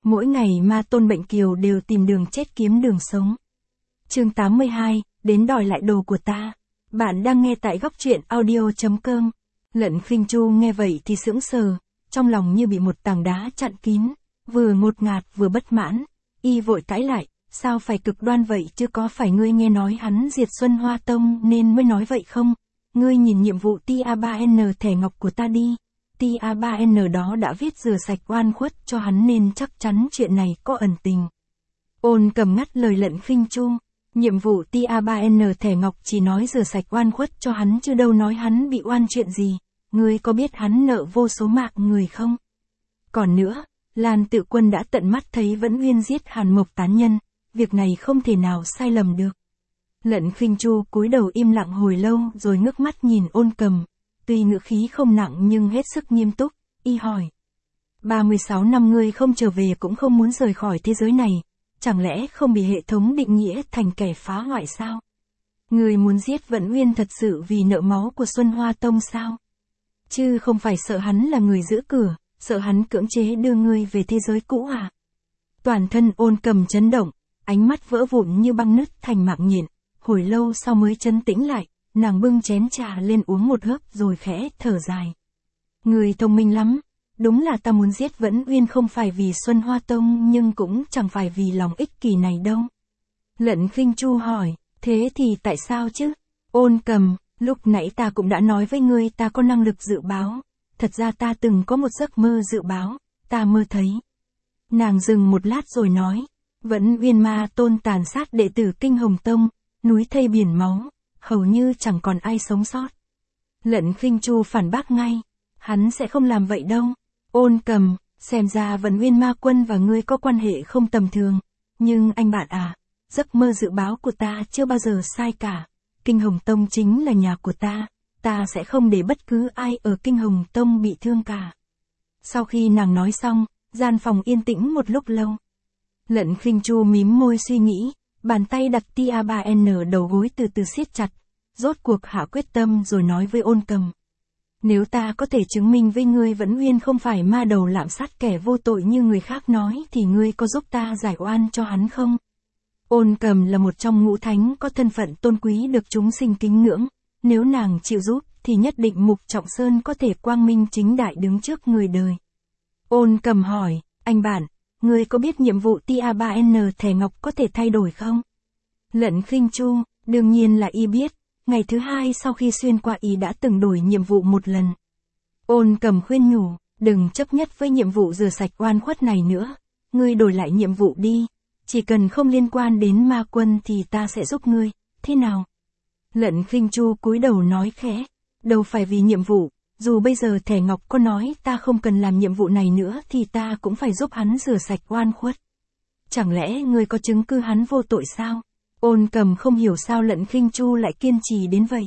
Mỗi ngày ma tôn bệnh kiều đều tìm đường chết kiếm đường sống. Chương 82, đến đòi lại đồ của ta. Bạn đang nghe tại góc truyện audio.com. Lận Khinh Chu nghe vậy thì sững sờ, trong lòng như bị một tảng đá chặn kín, vừa ngột ngạt vừa bất mãn. Y vội cãi lại, sao phải cực đoan vậy chứ, có phải ngươi nghe nói hắn diệt Xuân Hoa Tông nên mới nói vậy không? Ngươi nhìn nhiệm vụ TA3N thẻ ngọc của ta đi. TA3N đó đã viết rửa sạch oan khuất cho hắn nên chắc chắn chuyện này có ẩn tình. Ôn Cầm ngắt lời Lận Khinh Chu. Nhiệm vụ TA3N thẻ ngọc chỉ nói rửa sạch oan khuất cho hắn chứ đâu nói hắn bị oan chuyện gì. Ngươi có biết hắn nợ vô số mạng người không? Còn nữa, Lan Tự Quân đã tận mắt thấy Vẫn Uyên giết Hàn Mộc tán nhân, việc này không thể nào sai lầm được. Lận Khinh Chu cúi đầu im lặng hồi lâu rồi ngước mắt nhìn Ôn Cầm, tuy ngữ khí không nặng nhưng hết sức nghiêm túc, y hỏi. 36 năm ngươi không trở về cũng không muốn rời khỏi thế giới này, chẳng lẽ không bị hệ thống định nghĩa thành kẻ phá hoại sao? Ngươi muốn giết Vẫn Uyên thật sự vì nợ máu của Xuân Hoa Tông sao? Chứ không phải sợ hắn là người giữ cửa, sợ hắn cưỡng chế đưa ngươi về thế giới cũ à? Toàn thân Ôn Cầm chấn động, ánh mắt vỡ vụn như băng nứt thành mạng nhện, hồi lâu sau mới trấn tĩnh lại, nàng bưng chén trà lên uống một hớp rồi khẽ thở dài. Ngươi thông minh lắm, đúng là ta muốn giết Vẫn Uyên không phải vì Xuân Hoa Tông nhưng cũng chẳng phải vì lòng ích kỷ này đâu. Lận Khinh Chu hỏi, thế thì tại sao chứ? Ôn Cầm, lúc nãy ta cũng đã nói với ngươi ta có năng lực dự báo, thật ra ta từng có một giấc mơ dự báo, ta mơ thấy. Nàng dừng một lát rồi nói, Vẫn Uyên ma tôn tàn sát đệ tử Kinh Hồng Tông, núi thây biển máu, hầu như chẳng còn ai sống sót. Lận Khinh Chu phản bác ngay, hắn sẽ không làm vậy đâu. Ôn Cầm, xem ra Vẫn Uyên ma quân và ngươi có quan hệ không tầm thường, nhưng anh bạn à, giấc mơ dự báo của ta chưa bao giờ sai cả. Kinh Hồng Tông chính là nhà của ta sẽ không để bất cứ ai ở Kinh Hồng Tông bị thương cả. Sau khi nàng nói xong, gian phòng yên tĩnh một lúc lâu. Lận Khinh Chu mím môi suy nghĩ, bàn tay đặt TA3N đầu gối từ từ siết chặt, rốt cuộc hạ quyết tâm rồi nói với Ôn Cầm. Nếu ta có thể chứng minh với ngươi Vẫn Uyên không phải ma đầu lạm sát kẻ vô tội như người khác nói thì ngươi có giúp ta giải oan cho hắn không? Ôn Cầm là một trong ngũ thánh có thân phận tôn quý được chúng sinh kính ngưỡng, nếu nàng chịu giúp thì nhất định Mục Trọng Sơn có thể quang minh chính đại đứng trước người đời. Ôn Cầm hỏi, anh bạn, ngươi có biết nhiệm vụ TA3N thẻ ngọc có thể thay đổi không? Lận Khinh Chu, đương nhiên là y biết, ngày thứ hai sau khi xuyên qua y đã từng đổi nhiệm vụ một lần. Ôn Cầm khuyên nhủ, đừng chấp nhất với nhiệm vụ rửa sạch oan khuất này nữa, ngươi đổi lại nhiệm vụ đi, chỉ cần không liên quan đến ma quân thì ta sẽ giúp ngươi, thế nào? Lận Khinh Chu cúi đầu nói khẽ, đâu phải vì nhiệm vụ, dù bây giờ thẻ ngọc có nói ta không cần làm nhiệm vụ này nữa thì ta cũng phải giúp hắn rửa sạch oan khuất. Chẳng lẽ ngươi có chứng cứ hắn vô tội sao? Ôn Cầm không hiểu sao Lận Khinh Chu lại kiên trì đến vậy.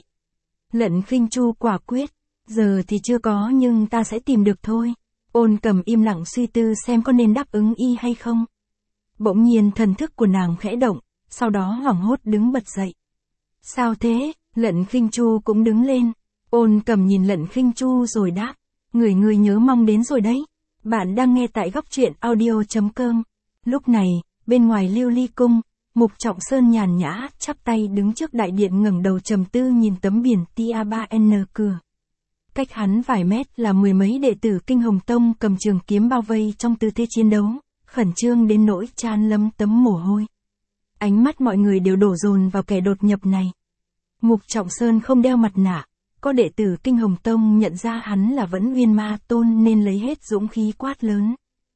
Lận Khinh Chu quả quyết, giờ thì chưa có nhưng ta sẽ tìm được thôi. Ôn Cầm im lặng suy tư xem có nên đáp ứng y hay không. Bỗng nhiên thần thức của nàng khẽ động, sau đó hoảng hốt đứng bật dậy. Sao thế? Lận Khinh Chu cũng đứng lên. Ôn Cầm nhìn Lận Khinh Chu rồi đáp, người nhớ mong đến rồi đấy. Bạn đang nghe tại góc truyện audio.com. Lúc này, bên ngoài Lưu Ly Cung, Mục Trọng Sơn nhàn nhã chắp tay đứng trước đại điện ngẩng đầu trầm tư nhìn tấm biển TA3N cửa. Cách hắn vài mét là mười mấy đệ tử Kinh Hồng Tông cầm trường kiếm bao vây trong tư thế chiến đấu, khẩn trương đến nỗi chan lấm tấm mồ hôi. Ánh mắt mọi người đều đổ dồn vào kẻ đột nhập này. Mục Trọng Sơn không đeo mặt nạ, có đệ tử Kinh Hồng Tông nhận ra hắn là Vẫn Uyên ma tôn nên lấy hết dũng khí quát lớn.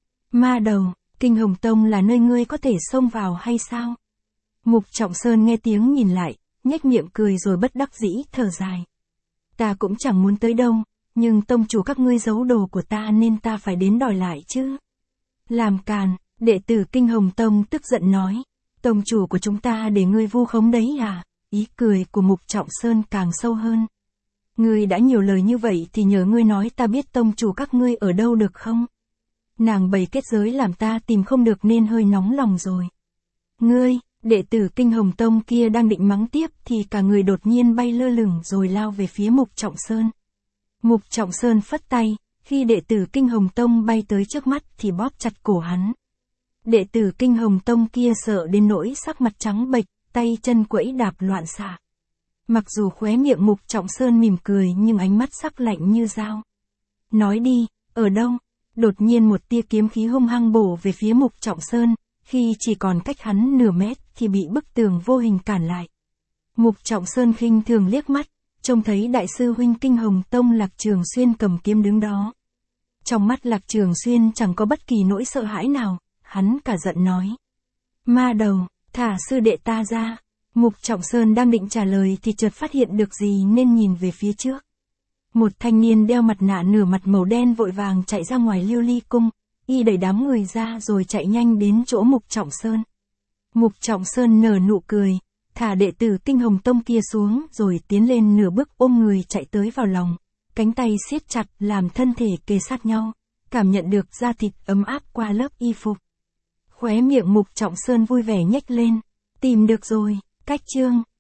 Ma đầu, Kinh Hồng Tông là nơi ngươi có thể xông vào hay sao? Mục Trọng Sơn nghe tiếng nhìn lại, nhếch miệng cười rồi bất đắc dĩ thở dài. Ta cũng chẳng muốn tới đâu, nhưng tông chủ các ngươi giấu đồ của ta nên ta phải đến đòi lại chứ. Làm càn, đệ tử Kinh Hồng Tông tức giận nói, tông chủ của chúng ta để ngươi vu khống đấy à? Ý cười của Mục Trọng Sơn càng sâu hơn. Ngươi đã nhiều lời như vậy thì nhờ ngươi nói ta biết tông chủ các ngươi ở đâu được không? Nàng bày kết giới làm ta tìm không được nên hơi nóng lòng rồi. Ngươi, đệ tử Kinh Hồng Tông kia đang định mắng tiếp thì cả người đột nhiên bay lơ lửng rồi lao về phía Mục Trọng Sơn. Mục Trọng Sơn phất tay, khi đệ tử Kinh Hồng Tông bay tới trước mắt thì bóp chặt cổ hắn. Đệ tử Kinh Hồng Tông kia sợ đến nỗi sắc mặt trắng bệch, tay chân quẫy đạp loạn xạ. Mặc dù khóe miệng Mục Trọng Sơn mỉm cười nhưng ánh mắt sắc lạnh như dao. Nói đi, ở đâu? Đột nhiên một tia kiếm khí hung hăng bổ về phía Mục Trọng Sơn, khi chỉ còn cách hắn nửa mét thì bị bức tường vô hình cản lại. Mục Trọng Sơn khinh thường liếc mắt, trông thấy đại sư huynh Kinh Hồng Tông Lạc Trường Xuyên cầm kiếm đứng đó. Trong mắt Lạc Trường Xuyên chẳng có bất kỳ nỗi sợ hãi nào, hắn cả giận nói. Ma đầu, thả sư đệ ta ra. Mục Trọng Sơn đang định trả lời thì chợt phát hiện được gì nên nhìn về phía trước. Một thanh niên đeo mặt nạ nửa mặt màu đen vội vàng chạy ra ngoài Liêu Ly cung, y đẩy đám người ra rồi chạy nhanh đến chỗ Mục Trọng Sơn. Mục Trọng Sơn nở nụ cười, thả đệ tử Kinh Hồng Tông kia xuống rồi tiến lên nửa bước ôm người chạy tới vào lòng, cánh tay siết chặt làm thân thể kề sát nhau, cảm nhận được da thịt ấm áp qua lớp y phục. Khóe miệng Mục Trọng Sơn vui vẻ nhếch lên, tìm được rồi, cách chương.